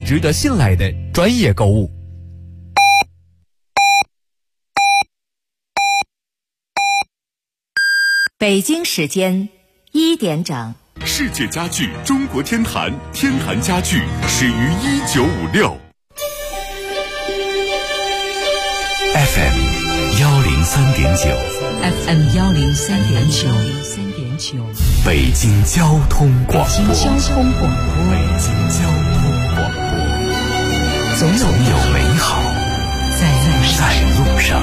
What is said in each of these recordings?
值得信赖的专业购物。 北京时间1点整。 世界家具中国天坛，天坛家具始于1956。FM 103.9 FM 103.9， 北京交通广播。 北京交通广播。总有美好在路上。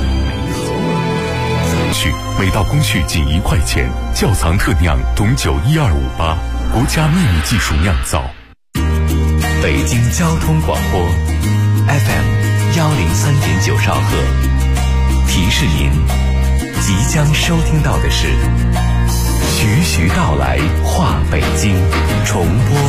每道工序仅1块钱，窖藏特酿董酒12588，国家秘密技术酿造。 北京交通广播 FM 103.9兆赫，提示您即将收听到的是徐徐道来话北京重播。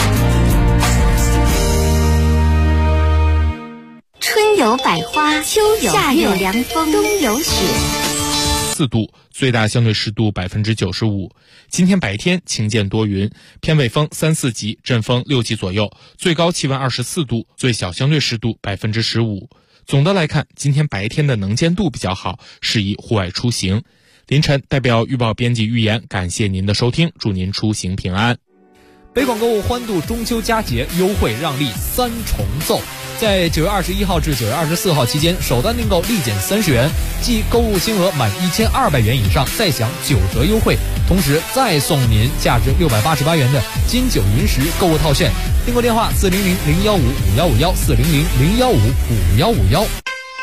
春有百花，秋有夏有凉风，冬有雪。 4度，最大相对湿度95%。今天白天晴间多云，偏北风3、4级，阵风6级左右，最高气温24度，最小相对湿度15%。总的来看，今天白天的能见度比较好，适宜户外出行。凌晨代表预报编辑预言，感谢您的收听，祝您出行平安。 北广购物欢度中秋佳节，优惠让利3重奏。在9月21号至9月24号期间，首单订购立减30元，即购物金额满1200元以上再享9折优惠，同时再送您价值688元的金九银十购物套券。订购电话400-015-5151 400-015-5151。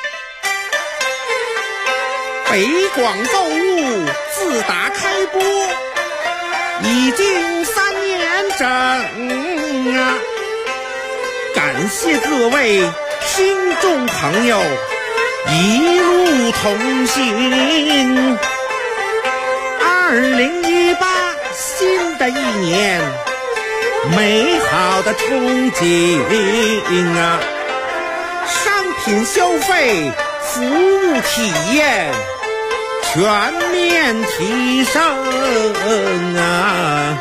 北广购物自打开播已经3年整啊！感谢各位听众朋友一路同行。2018新的一年，美好的憧憬啊！商品消费、服务体验全面提升啊！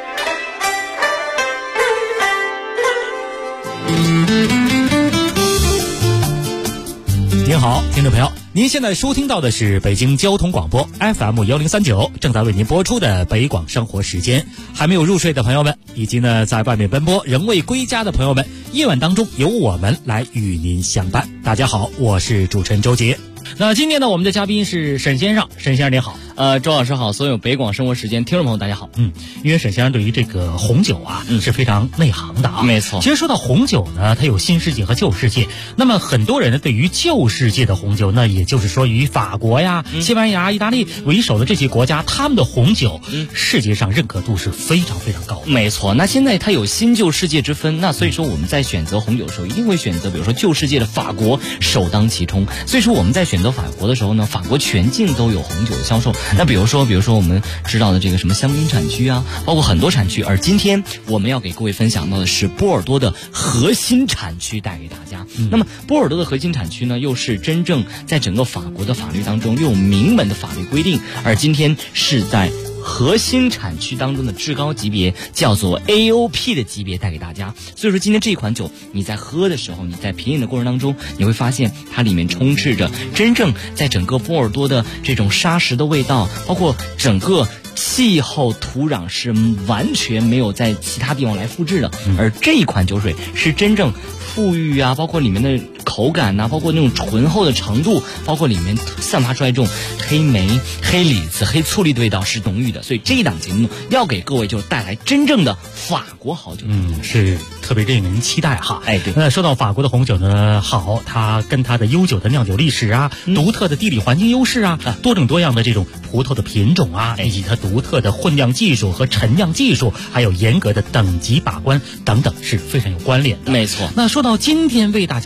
您好，听众朋友，您现在收听到的是北京交通广播 FM 1039，正在为您播出的北广生活时间。还没有入睡的朋友们，以及呢在外面奔波仍未归家的朋友们，夜晚当中由我们来与您相伴。大家好，我是主持人周杰。那今天呢，我们的嘉宾是沈先生。沈先生您好。 周老师好，所有北广生活时间听众朋友大家好。 因为沈先生对于这个红酒啊，是非常内行的啊。 没错。 其实说到红酒呢，它有新世界和旧世界。那么很多人呢，对于旧世界的红酒，那也就是说以法国呀、西班牙、意大利为首的这些国家，他们的红酒，世界上认可度是非常非常高的。 没错。那现在它有新旧世界之分，那所以说我们在选择红酒的时候，一定会选择比如说旧世界的法国首当其冲。所以说我们在选择法国的时候呢，法国全境都有红酒的销售。那比如说我们知道的这个什么香槟产区啊，包括很多产区。而今天我们要给各位分享到的是波尔多的核心产区，带给大家。那么波尔多的核心产区呢，又是真正在整个法国的法律当中又有明文的法律规定，而今天是在核心产区当中的至高级别，叫做 AOP 的级别带给大家。所以说今天这一款酒你在喝的时候，你在品饮的过程当中，你会发现它里面充斥着真正在整个波尔多的这种沙石的味道，包括整个气候土壤是完全没有在其他地方来复制的。而这一款酒水是真正富裕啊，包括里面的口感啊，包括那种醇厚的程度，包括里面散发出来这种黑莓、黑李子、黑醋栗的味道是浓郁的。所以这一档节目要给各位就带来真正的法国好酒。 是特别令人期待哈。 对。 那说到法国的红酒呢，好，它跟它的悠久的酿酒历史啊，独特的地理环境优势啊，多种多样的这种葡萄的品种啊，以及它独特的混酿技术和陈酿技术，还有严格的等级把关等等，是非常有关联的。 没错。 那说到今天为大家来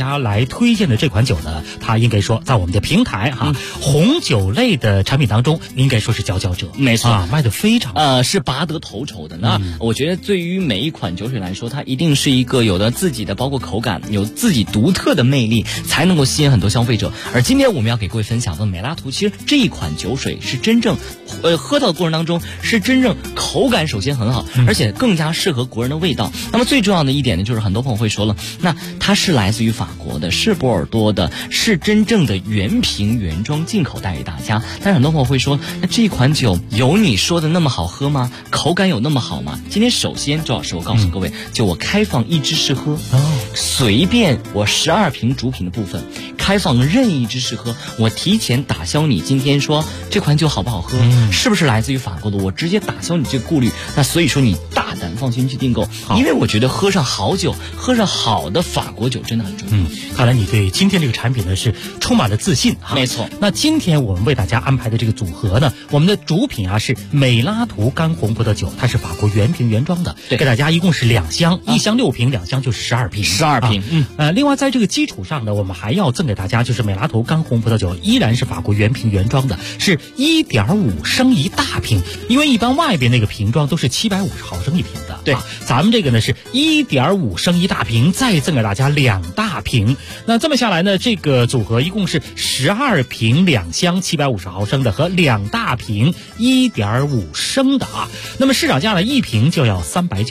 推荐的这款酒呢，它应该说在我们的平台红酒类的产品当中，应该说是佼佼者。 没错卖得非常是拔得头筹的。那我觉得对于每一款酒水来说，它一定是一个有了自己的包括口感，有自己独特的魅力，才能够吸引很多消费者。而今天我们要给各位分享的美拉图，其实这一款酒水是真正喝到的过程当中是真正口感首先很好，而且更加适合国人的味道。那么最重要的一点呢，就是很多朋友会说了，那它是来自于法国的，是波尔多的，是真正的原瓶原装进口带给大家。但是很多朋友会说，那这款酒有你说的那么好喝吗？口感有那么好吗？今天首先周老师我告诉各位，就我开放一支试喝，随便我12瓶主品的部分开放任意一支试喝，我提前打消你今天说这款酒好不好喝，是不是来自于法国的，我直接打消你这个顾虑。那所以说你大胆放心去订购，因为我觉得喝上好酒，喝上好的法国酒真的很重要。 看来你对今天这个产品呢是充满了自信没错。 那今天我们为大家安排的这个组合呢，我们的主品是美拉图干红葡萄酒，它是法国原瓶原装的，给大家一共是2箱，1箱6瓶，2箱就是12瓶 ，12瓶。 另外在这个基础上呢，我们还要赠给大家就是美拉图干红葡萄酒，依然是法国原瓶原装的，是1.5升一大瓶，因为一般外边那个瓶装都是750毫升一瓶的， 对， 咱们这个呢是1.5升一大瓶，再赠给大家2大瓶。那这么下来呢，这个组合一共是12瓶2箱750毫升的和2大瓶1.5升的那么市场价呢，一瓶就要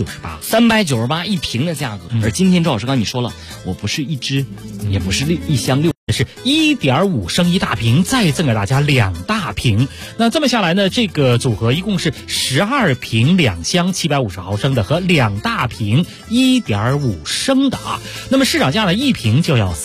398 一瓶的价格。而今天周老师刚才你说了，我不是一支，也不是1箱6， 是1.5升一大瓶，再赠给大家2大瓶。那这么下来呢，这个组合一共是12瓶2箱750毫升的和2大瓶1.5升的那么市场价呢，一瓶就要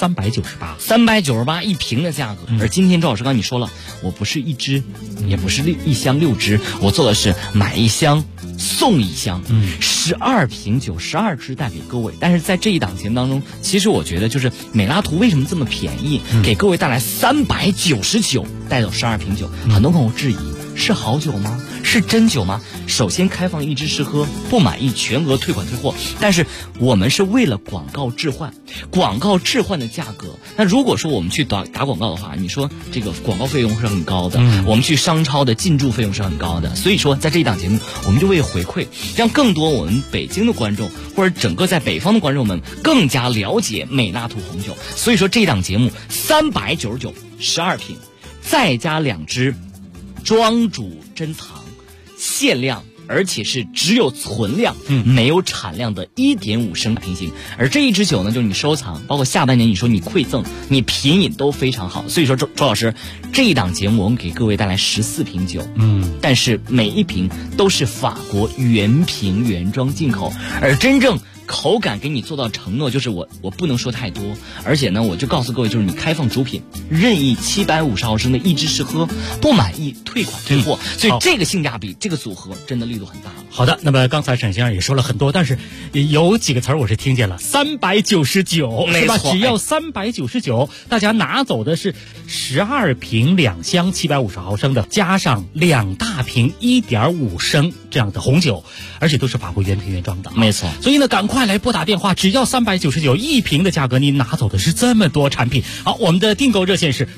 398 一瓶的价格。而今天周老师刚才你说了，我不是一支，也不是1箱6支，我做的是买1箱送1箱，12瓶酒12支带给各位。但是在这一档节目当中，其实我觉得就是美拉图为什么这么便宜，给各位带来399带走12瓶酒。很多朋友质疑，是好酒吗？是真酒吗？首先开放一支试喝，不满意全额退款退货。但是我们是为了广告置换，广告置换的价格。那如果说我们去打广告的话，你说这个广告费用是很高的，我们去商超的进驻费用是很高的。所以说在这一档节目，我们就为回馈，让更多我们北京的观众或者整个在北方的观众们更加了解美拉图红酒。所以说这一档节目399 12瓶，再加2支庄主珍藏限量，而且是只有存量没有产量的1.5升瓶型。而这一支酒呢，就是你收藏，包括下半年你说你馈赠，你品饮都非常好。所以说周老师这一档节目我们给各位带来14瓶酒，但是每一瓶都是法国原瓶原装进口，而真正口感给你做到承诺，就是我不能说太多，而且呢，我就告诉各位，就是你开放主品，任意750毫升的一支试喝，不满意退款退货。所以这个性价比，这个组合真的力度很大了。 好的，那么刚才沈先生也说了很多，但是有几个词儿我是听见了，399是吧？只要399，大家拿走的是12瓶2箱750毫升的，加上2大瓶1.5升这样的红酒，而且都是法国原瓶原装的， 没错。 所以呢，赶快来拨打电话，只要399一瓶的价格，你拿走的是这么多产品。好，我们的订购热线是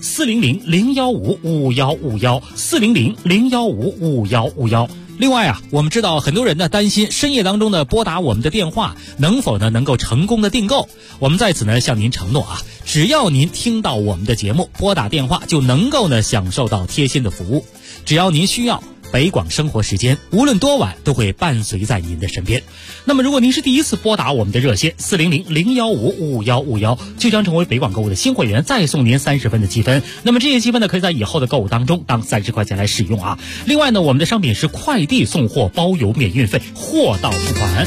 400-015-5151，400-015-5151。另外我们知道很多人呢担心深夜当中呢拨打我们的电话能否呢能够成功的订购。我们在此呢向您承诺只要您听到我们的节目，拨打电话就能够呢享受到贴心的服务。只要您需要，北广生活时间无论多晚都会伴随在您的身边。那么如果您是第一次拨打我们的热线400-015-5151，就将成为北广购物的新会员，再送您30分的积分。那么这些积分呢可以在以后的购物当中当30块钱来使用另外呢，我们的商品是快递送货，包邮免运费，货到付款。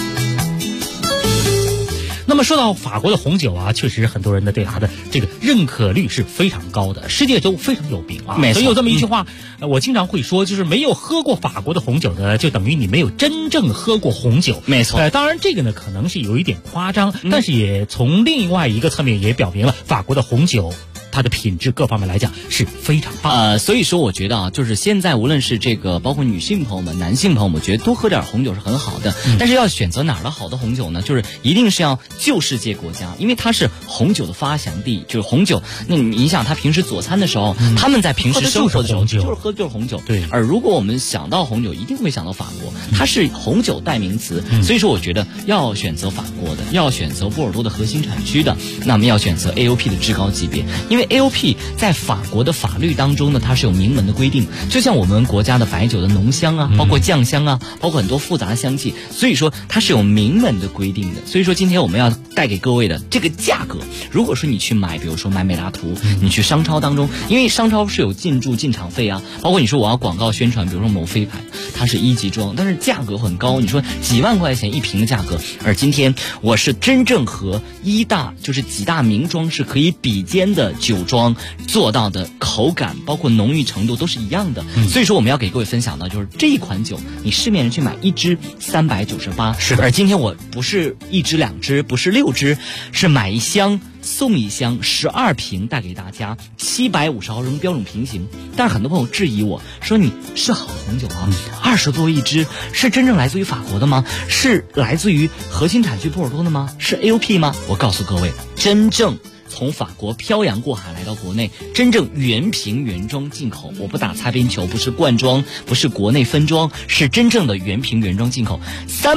那么说到法国的红酒确实很多人呢对它的这个认可率是非常高的，世界都非常有名所以有这么一句话，我经常会说，就是没有喝过法国的红酒呢，就等于你没有真正喝过红酒。 没错。 当然这个呢可能是有一点夸张，但是也从另外一个侧面也表明了法国的红酒它的品质各方面来讲是非常棒。 所以说我觉得啊，就是现在无论是这个包括女性朋友们、男性朋友们，我觉得多喝点红酒是很好的。但是要选择哪儿的好的红酒呢？就是一定是要旧世界国家，因为它是红酒的发祥地。就是红酒，那你想他平时佐餐的时候，他们在平时生活的时候就是喝就是红酒。 对。 而如果我们想到红酒，一定会想到法国，它是红酒代名词。所以说我觉得要选择法国的，要选择波尔多的核心产区的，那么要选择 AOP 的至高级别，因为 AOP 在法国的法律当中呢，它是有明文的规定，就像我们国家的白酒的浓香啊，包括酱香啊，包括很多复杂的香气，所以说它是有明文的规定的。所以说今天我们要带给各位的这个价格，如果说你去买，比如说买美拉图，你去商超当中，因为商超是有进驻进场费啊，包括你说我要广告宣传，比如说某飞牌，它是1级装，但是价格很高，你说几万块钱一瓶的价格，而今天我是真正和就是几大名庄是可以比肩的酒庄做到的口感，包括浓郁程度都是一样的。所以说我们要给各位分享的就是这一款酒，你市面上去买1支398， 是的。 而今天我不是1支2支，不是6支，是买1箱送1箱12瓶带给大家，750毫升标准瓶型。但是很多朋友质疑我说，你是好红酒吗？20多1支，是真正来自于法国的吗？是来自于核心产区波尔多的吗？是 AOP 吗？我告诉各位，真正从法国漂洋过海来到国内，真正原瓶原装进口，我不打擦边球，不是罐装，不是国内分装，是真正的原瓶原装进口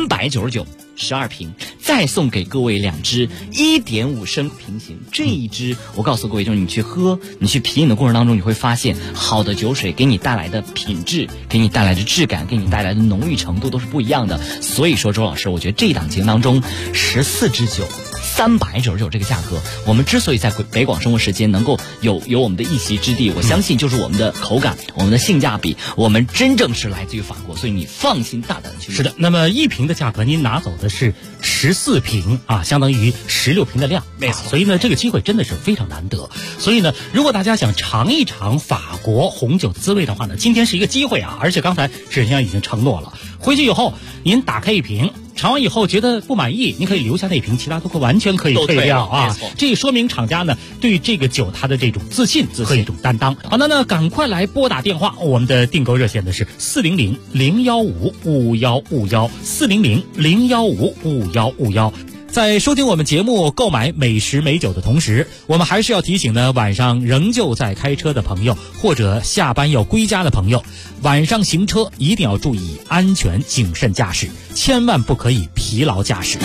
，399。12瓶，再送给各位2支1.5升瓶型。这一支我告诉各位，就是你去喝，你去品饮的过程当中，你会发现好的酒水给你带来的品质，给你带来的质感，给你带来的浓郁程度都是不一样的。所以说周老师，我觉得这一档节目当中14支酒399这个价格，我们之所以在北广生活时间能够有我们的一席之地，我相信就是我们的口感，我们的性价比，我们真正是来自于法国，所以你放心大胆的去。 是的，那么1瓶的价格您拿走的是14瓶啊，相当于16瓶的量， 没错。 所以呢，这个机会真的是非常难得。所以呢，如果大家想尝一尝法国红酒的滋味的话呢，今天是一个机会啊！而且刚才沈先生已经承诺了，回去以后您打开1瓶。尝完以后觉得不满意，您可以留下那瓶，其他都完全可以退掉啊！这说明厂家呢对这个酒它的这种自信和一种担当。好，那赶快来拨打电话，我们的订购热线的是400-015-5151，400-015-5151。在收听我们节目、购买美食美酒的同时，我们还是要提醒呢，晚上仍旧在开车的朋友，或者下班要归家的朋友，晚上行车一定要注意安全，谨慎驾驶，千万不可以疲劳驾驶。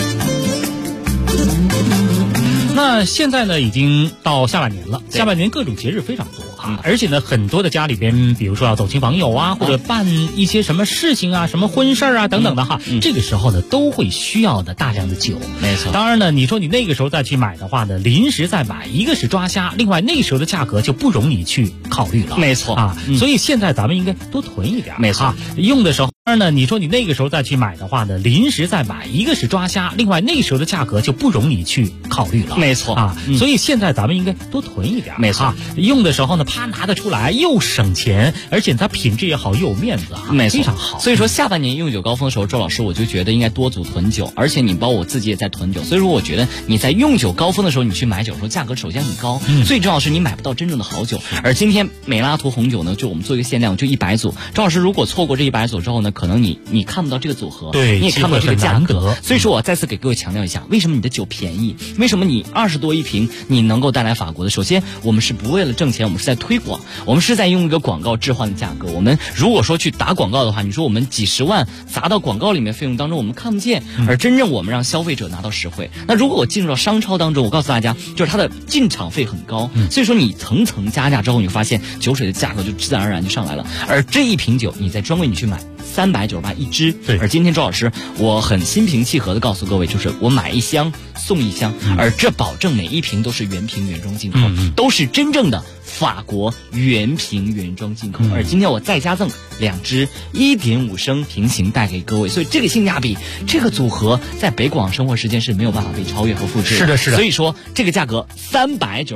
那现在呢，已经到下半年了，下半年各种节日非常多啊，而且呢，很多的家里边，比如说要走亲访友啊，或者办一些什么事情啊，什么婚事啊等等的哈，这个时候呢，都会需要的大量的酒。 没错。 当然呢，你说你那个时候再去买的话呢，临时再买，一个是抓瞎，另外那时候的价格就不容你去考虑了。 没错啊，所以现在咱们应该多囤一点。 没错， 用的时候。当然呢，你说你那个时候再去买的话呢，临时再买，一个是抓瞎，另外那时候的价格就不容你去考虑了。 没错啊，所以现在咱们应该多囤一点。 没错， 用的时候呢，啪拿得出来，又省钱，而且它品质也好，又有面子啊， 没错， 非常好。 所以说下半年用酒高峰的时候，周老师我就觉得应该多组囤酒，而且你包括我自己也在囤酒，所以说我觉得你在用酒高峰的时候，你去买酒的时候，价格首先很高，最重要是你买不到真正的好酒。而今天美拉图红酒呢，就我们做一个限量，就100组。周老师如果错过这100组之后呢，可能你看不到这个组合， 对， 你也看不到这个价格。所以说我再次给各位强调一下，为什么你的酒便宜？为什么你20多1瓶你能够带来法国的？首先，我们是不为了挣钱，我们是在推广，我们是在用一个广告置换的价格。我们如果说去打广告的话，你说我们几十万砸到广告里面费用当中，我们看不见，而真正我们让消费者拿到实惠。那如果我进入到商超当中，我告诉大家，就是它的进场费很高，所以说你层层加价之后，你会发现酒水的价格就自然而然就上来了。而这一瓶酒，你在专柜你去买398一支， 对。 而今天周老师，我很心平气和的告诉各位，就是我买1箱送1箱，而这保证每一瓶都是原瓶原装进口，都是真正的法国原瓶原装进口。而今天我再加赠2支1.5升瓶型带给各位，所以这个性价比，这个组合在北广生活时间是没有办法被超越和复制的。 是的，是的。 所以说这个价格399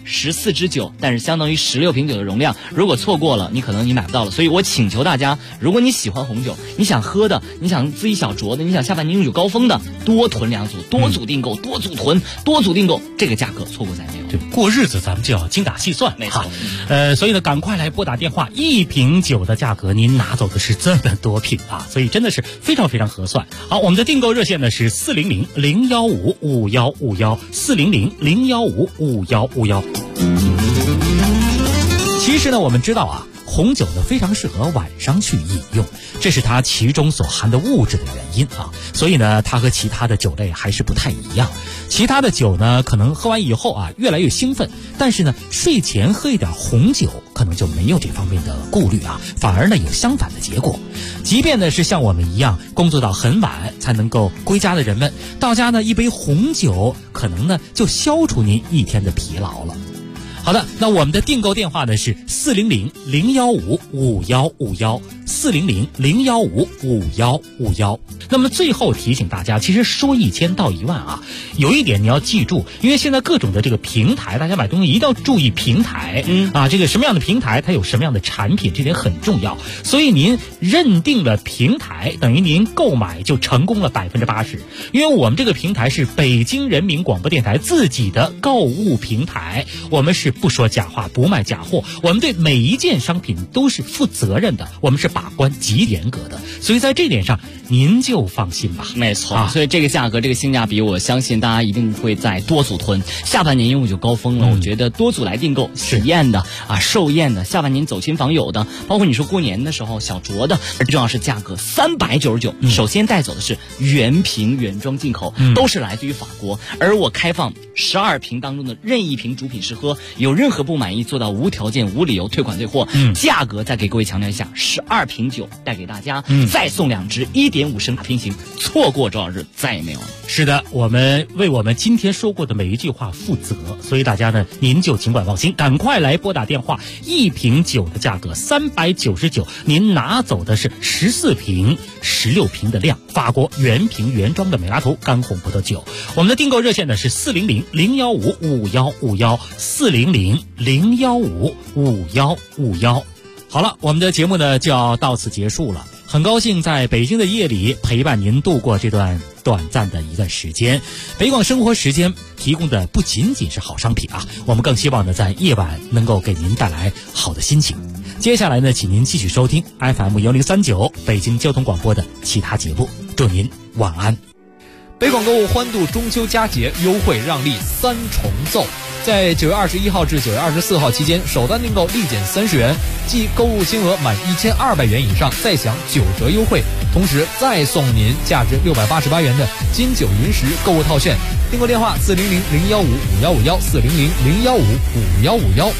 14支酒，但是相当于16瓶酒的容量。如果错过了，你可能你买不到了。所以我请求大家，如果你喜欢红酒，你想喝的，你想自己小酌的，你想下半年有高峰的，多囤2组，多组订购，多组囤，多组订购，这个价格错过再没有。 对，过日子咱们就要精打细算， 没错。 所以呢，赶快来拨打电话，1瓶酒的价格您拿走的是这么多瓶啊，所以真的是非常非常合算。好，我们的订购热线呢是400-015-5151，400-015-5151。其实呢，我们知道啊，红酒呢非常适合晚上去饮用，这是它其中所含的物质的原因啊。所以呢，它和其他的酒类还是不太一样。其他的酒呢，可能喝完以后啊，越来越兴奋，但是呢，睡前喝一点红酒，可能就没有这方面的顾虑啊，反而呢有相反的结果。即便呢是像我们一样工作到很晚才能够归家的人们，到家呢一杯红酒，可能呢就消除您一天的疲劳了。好的，那我们的订购电话呢是400-015-5151，400-015-5151。那么最后提醒大家，其实说1000道1万啊，有一点你要记住，因为现在各种的这个平台，大家买东西一定要注意平台，这个什么样的平台它有什么样的产品，这点很重要。所以您认定了平台，等于您购买就成功了80%，因为我们这个平台是北京人民广播电台自己的购物平台，我们是不说假话，不卖假货，我们对每一件商品都是负责任的，我们是把关极严格的，所以在这点上您就放心吧。 没错，所以这个价格，这个性价比，我相信大家一定会在多组囤。下半年因为就高峰了，我觉得多组来订购，喜宴的啊，寿宴的，下半年走亲访友的，包括你说过年的时候小酌的，最重要是价格399。首先带走的是原瓶原装进口，都是来自于法国，而我开放12瓶当中的任意瓶主品试喝，有任何不满意做到无条件无理由退款退货。价格再给各位强调一下，12瓶酒带给大家，再送2支1.5升大瓶型，错过多少日再也没有了。 是的，我们为我们今天说过的每一句话负责，所以大家呢，您就尽管放心，赶快来拨打电话，1瓶酒的价格399，您拿走的是14瓶、16瓶的量，法国原瓶原装的美拉图干红葡萄酒。我们的订购热线呢是400-015-5151，400-015-5151。好了，我们的节目呢就要到此结束了。很高兴在北京的夜里陪伴您度过这段短暂的一段时间。北广生活时间提供的不仅仅是好商品啊，我们更希望呢在夜晚能够给您带来好的心情。接下来呢，请您继续收听 FM1039 北京交通广播的其他节目。祝您晚安。 北广购物欢度中秋佳节优惠让利3重奏，在9月21号至9月24号期间，首单订购立减30元，即购物金额满1200元以上再享9折优惠，同时再送您价值688元的金九银十购物套券。订购电话400-015-5151，400-015-5151。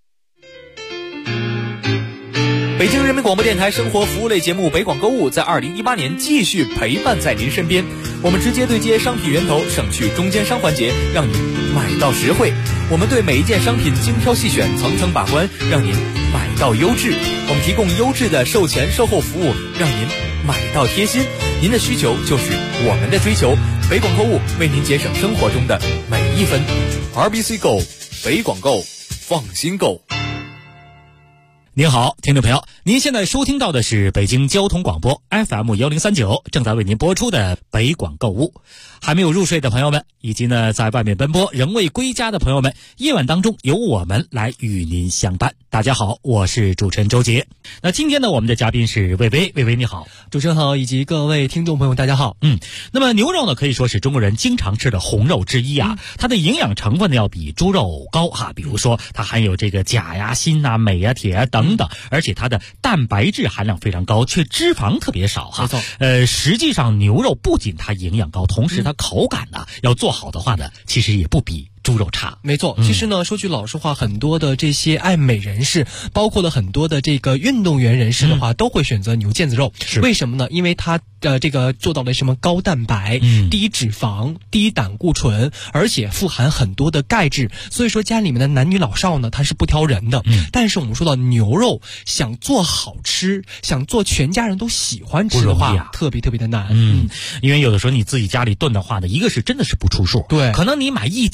北京人民广播电台生活服务类节目北广购物在2018年继续陪伴在您身边，我们直接对接商品源头，省去中间商环节，让您买到实惠。我们对每一件商品精挑细选，层层把关，让您买到优质。我们提供优质的售前售后服务，让您买到贴心。您的需求就是我们的追求，北广购物为您节省生活中的每一分。RBC Go， 北广购，放心购。 您好，听众朋友，您现在收听到的是北京交通广播 FM1039， 正在为您播出的北广购物。还没有入睡的朋友们，以及呢在外面奔波仍未归家的朋友们，夜晚当中由我们来与您相伴。大家好，我是主持人周杰。那今天呢，我们的嘉宾是魏巍，魏巍你好。 主持人好，以及各位听众朋友大家好。 那么牛肉呢，可以说是中国人经常吃的红肉之一啊，它的营养成分呢要比猪肉高哈，比如说它含有这个钾呀、锌啊、镁啊、铁啊等等，而且它的蛋白质含量非常高，却脂肪特别少哈。 没错。 实际上牛肉不仅它营养高，同时它口感呢要做好的话呢，其实也不比猪肉差。 没错，其实呢，说句老实话，很多的这些爱美人士，包括了很多的这个运动员人士的话，都会选择牛腱子肉。为什么呢？因为它这个做到了什么高蛋白、低脂肪、低胆固醇，而且富含很多的钙质。所以说家里面的男女老少呢，它是不挑人的。但是我们说到牛肉，想做好吃，想做全家人都喜欢吃的话，特别特别的难。 因为有的时候你自己家里炖的话呢，一个是真的是不出数， 对， 可能你买1斤的牛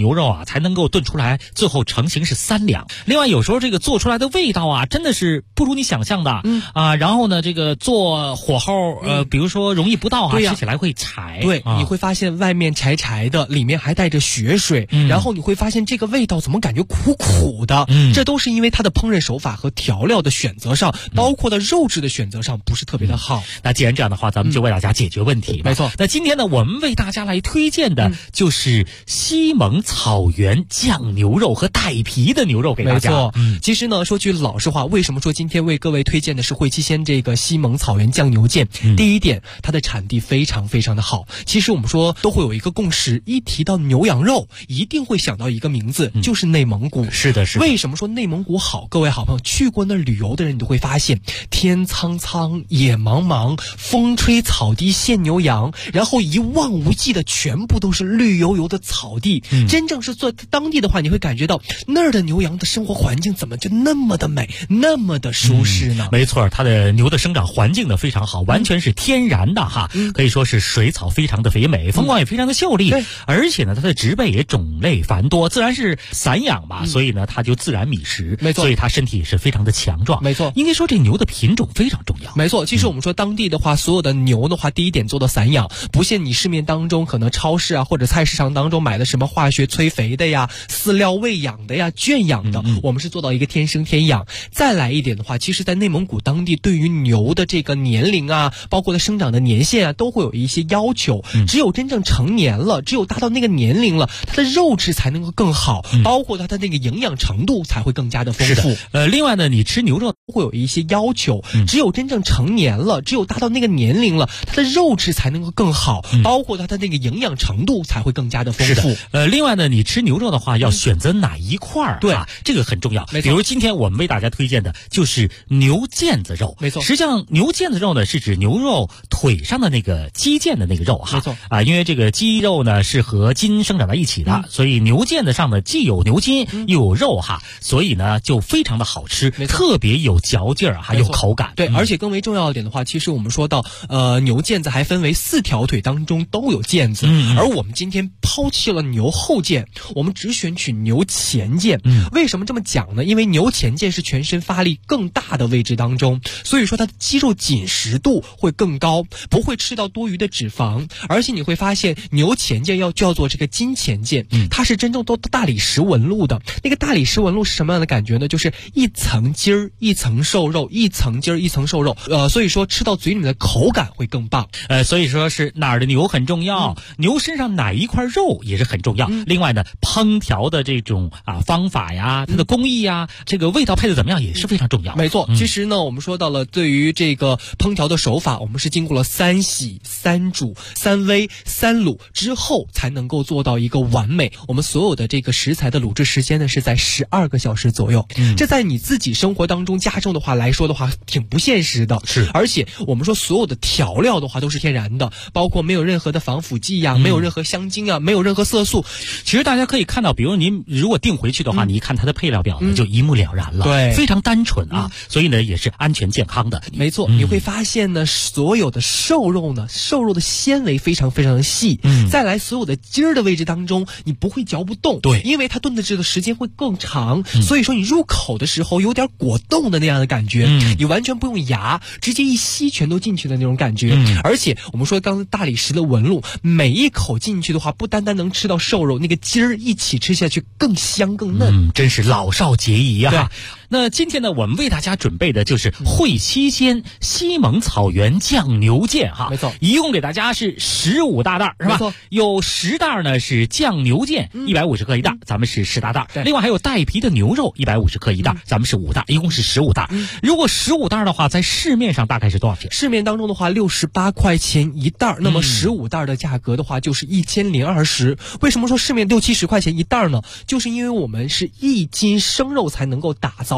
牛肉啊，才能够炖出来，最后成型是3两。另外，有时候这个做出来的味道啊，真的是不如你想象的。然后呢，这个做火候比如说容易不到吃起来会柴。 对，你会发现外面柴柴的，里面还带着血水，然后你会发现这个味道怎么感觉苦苦的？这都是因为它的烹饪手法和调料的选择上，包括的肉质的选择上不是特别的好。 那既然这样的话，咱们就为大家解决问题。 没错。 那今天呢，我们为大家来推荐的就是西蒙草原酱牛肉和带皮的牛肉给大家。 没错。其实呢，说句老实话，为什么说今天为各位推荐的是汇七鲜这个西蒙草原酱牛腱？第一点，它的产地非常非常的好。其实我们说都会有一个共识，一提到牛羊肉，一定会想到一个名字，就是内蒙古。 是的，是的。 为什么说内蒙古好？各位好朋友去过那旅游的人，你都会发现天苍苍，野茫茫，风吹草低见牛羊，然后一望无际的全部都是绿油油的草地。真正是做当地的话，你会感觉到那儿的牛羊的生活环境怎么就那么的美，那么的舒适呢？ 没错，它的牛的生长环境呢非常好，完全是天然的哈，可以说是水草非常的肥美，风光也非常的秀丽，而且呢，它的植被也种类繁多，自然是散养嘛，所以呢，它就自然觅食， 没错， 所以它身体也是非常的强壮， 没错。 应该说这牛的品种非常重要， 没错。其实我们说当地的话，所有的牛的话，第一点做到散养，不限你市面当中可能超市啊或者菜市场当中买的什么化学催肥的呀、饲料喂养的呀、圈养的，我们是做到一个天生天养。再来一点的话，其实在内蒙古当地对于牛的这个年龄啊，包括它生长的年限啊，都会有一些要求。只有真正成年了，只有达到那个年龄了，它的肉质才能够更好，包括它的那个营养程度才会更加的丰富。 另外呢，你吃牛肉会有一些要求，只有真正成年了，只有达到那个年龄了，它的肉质才能够更好，包括它的那个营养程度才会更加的丰富。 另外呢，你吃牛肉的话，要选择哪一块对， 这个很重要。比如今天我们为大家推荐的就是牛腱子肉， 没错。 实际上牛腱子肉呢是指牛肉腿上的那个肌腱的那个肉哈， 没错因为这个肌肉呢是和筋生长在一起的，所以牛腱子上呢既有牛筋又有肉哈，所以呢就非常的好吃，特别有嚼劲还有口感。 对，而且更为重要一点的话，其实我们说到牛腱子还分为4条腿当中都有腱子，而我们今天抛弃了牛后腱，我们只选取牛前腱。为什么这么讲呢？因为牛前腱是全身发力更大的位置当中，所以说它的肌肉紧实度会更高，不会吃到多余的脂肪。而且你会发现牛前腱叫做这个筋前腱，它是真正都大理石纹路的。那个大理石纹路是什么样的感觉呢？就是一层筋儿一层瘦肉，一层筋儿一层瘦肉，所以说吃到嘴里面的口感会更棒。 所以说是哪儿的牛很重要，牛身上哪一块肉也是很重要。另外呢，烹调的这种方法呀，它的工艺呀，这个味道配的怎么样也是非常重要。 没错，其实呢，我们说到了对于这个烹调的手法，我们是经过了3洗、3煮、3煨、3卤之后才能够做到一个完美。我们所有的这个食材的卤制时间呢是在12个小时左右，这在你自己生活当中家中的话来说的话挺不现实的。 是， 而且我们说所有的调料的话都是天然的，包括没有任何的防腐剂呀，没有任何香精啊，没有任何色素。 其实大家可以看到，比如您如果订回去的话，你一看它的配料表呢，就一目了然了， 对， 非常单纯所以呢也是安全健康的。 没错，你会发现呢，所有的瘦肉的纤维非常非常的细，再来所有的筋儿的位置当中，你不会嚼不动， 对， 因为它炖制的时间会更长，所以说你入口的时候有点果冻的那样的感觉，你完全不用牙，直接一吸全都进去的那种感觉。而且我们说刚才大理石的纹路，每一口进去的话，不单单能吃到瘦肉，那个筋儿一起吃下去更香更嫩， 真是老少皆宜啊。那今天呢，我们为大家准备的就是汇七鲜西蒙草原酱牛腱哈， 没错， 一共给大家是15大袋，是吧？ 没错， 有10袋呢是酱牛腱，150克一袋，咱们是10大袋。另外还有带皮的牛肉150克一袋，咱们是5袋，一共是15袋。如果15袋的话，在市面上大概是多少钱？ 市面当中的话68块钱一袋，那么15袋的价格的话就是1020。为什么说市面60-70块钱一袋呢？就是因为我们是1斤生肉才能够打造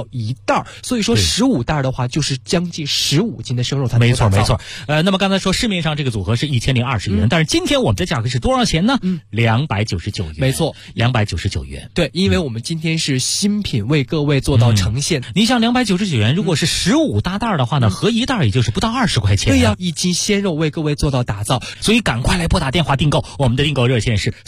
到1袋，所以说15袋的话就是将近15斤的生肉才能没错没错。那么刚才说市面上这个组合是1020元，但是今天我们的价格是多少钱呢？299元。 没错 ，299元。 对，因为我们今天是新品为各位做到呈现。 您像299元，如果是15大袋的话呢，合一袋也就是不到20块钱。 对呀，1斤鲜肉为各位做到打造， 所以赶快来拨打电话订购，我们的订购热线是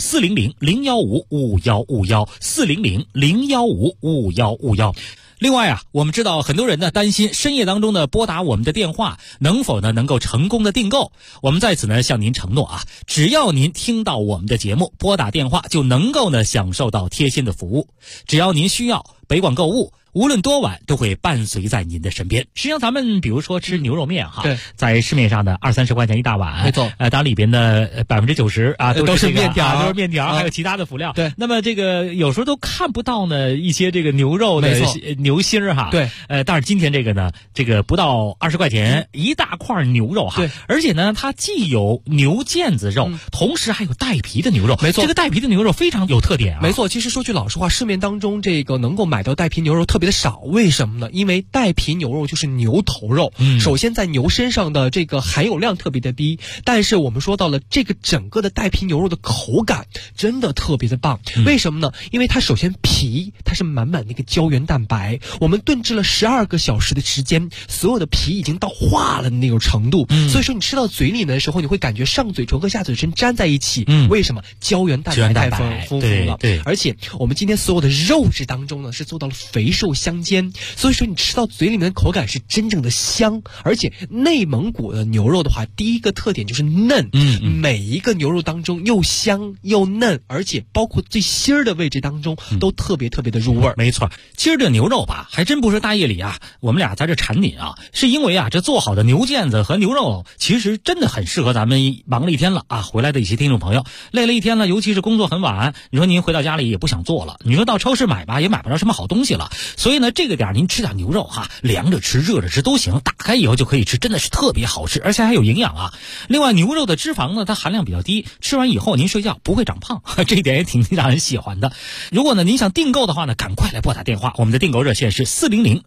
400-015-5151，400-015-5151。另外啊，我们知道很多人呢担心深夜当中呢拨打我们的电话能否呢能够成功的订购。我们在此呢向您承诺啊，只要您听到我们的节目，拨打电话就能够呢享受到贴心的服务。只要您需要，北广购物无论多晚都会伴随在您的身边。实际上咱们比如说吃牛肉面哈， 对， 在市面上的20-30块钱一大碗， 没错， 当然里边的90%啊都是面条， 都是面条，还有其他的辅料。 对， 那么这个有时候都看不到呢一些这个牛肉的牛心儿哈。 对， 但是今天这个呢，这个不到20块钱一大块牛肉哈。 对， 而且呢，它既有牛腱子肉，同时还有带皮的牛肉。 没错， 这个带皮的牛肉非常有特点啊。 没错，其实说句老实话，市面当中这个能够买到带皮牛肉特别的少，为什么呢？因为带皮牛肉就是牛头肉，首先在牛身上的这个含有量特别的低，但是我们说到了这个整个的带皮牛肉的口感真的特别的棒。为什么呢？因为它首先皮它是满满的一个胶原蛋白，我们炖制了12个小时的时间，所有的皮已经到化了的那种程度，所以说你吃到嘴里的时候，你会感觉上嘴唇和下嘴唇粘在一起。为什么？胶原蛋白太丰富了。 对， 而且我们今天所有的肉质当中呢，是做到了肥瘦相间，所以说你吃到嘴里面的口感是真正的香。而且内蒙古的牛肉的话，第一个特点就是嫩，每一个牛肉当中又香又嫩，而且包括最心儿的位置当中都特别特别的入味。 没错，其实这牛肉吧，还真不是大夜里啊，我们俩在这馋你啊，是因为啊，这做好的牛腱子和牛肉，其实真的很适合咱们忙了一天了啊，回来的一些听众朋友，累了一天了，尤其是工作很晚，你说您回到家里也不想做了，你说到超市买吧，也买不着什么好东西了，所以呢，这个点您吃点牛肉哈，凉着吃、热着吃都行，打开以后就可以吃，真的是特别好吃，而且还有营养啊。另外，牛肉的脂肪呢，它含量比较低，吃完以后您睡觉不会长胖，这一点也挺让人喜欢的。如果呢您想订购的话呢，赶快来拨打电话，我们的订购热线是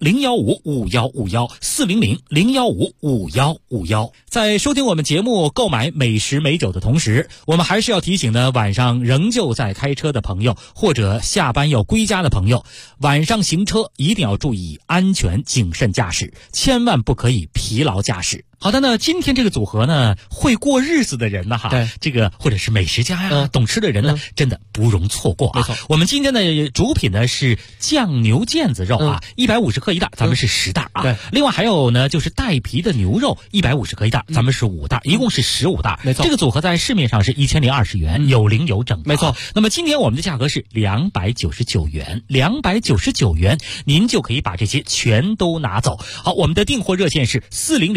400-015-5151，400-015-5151。在收听我们节目、购买美食美酒的同时，我们还是要提醒呢，晚上仍旧在开车的朋友，或者下班要归家的朋友，晚上行车一定要注意安全，谨慎驾驶，千万不可以疲劳驾驶。好的呢，今天这个组合呢，会过日子的人呢哈， 对， 这个或者是美食家呀、懂吃的人呢，真的不容错过啊。我们今天的主品呢是酱牛腱子肉啊，150克一袋，咱们是10袋啊。 对， 另外还有呢就是带皮的牛肉150克一袋，咱们是5袋，一共是15袋。 没错， 这个组合在市面上是1020元，有零有整。 没错。 那么今天我们的价格是299元，299元，您就可以把这些全都拿走。好，我们的订货热线是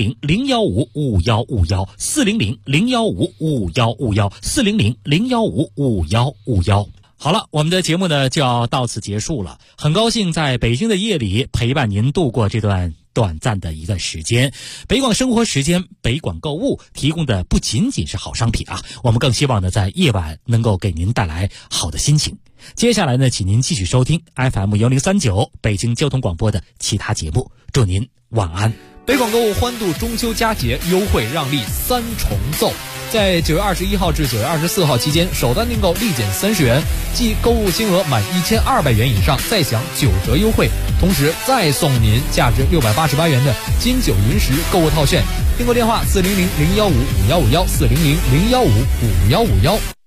400-015-5151，400-015-5151，400-015-5151。好了，我们的节目呢就要到此结束了。很高兴在北京的夜里陪伴您度过这段短暂的一段时间。北广生活时间，北广购物提供的不仅仅是好商品啊，我们更希望呢在夜晚能够给您带来好的心情。接下来呢，请您继续收听 FM1039 北京交通广播的其他节目。祝您晚安。 北广购物欢度中秋佳节优惠让利3重奏，在9月21号至9月24号期间，首单订购立减30元，即购物金额满1200元以上再享9折优惠，同时再送您价值688元的金九银十购物套券。订购电话400-015-5151，400-015-5151。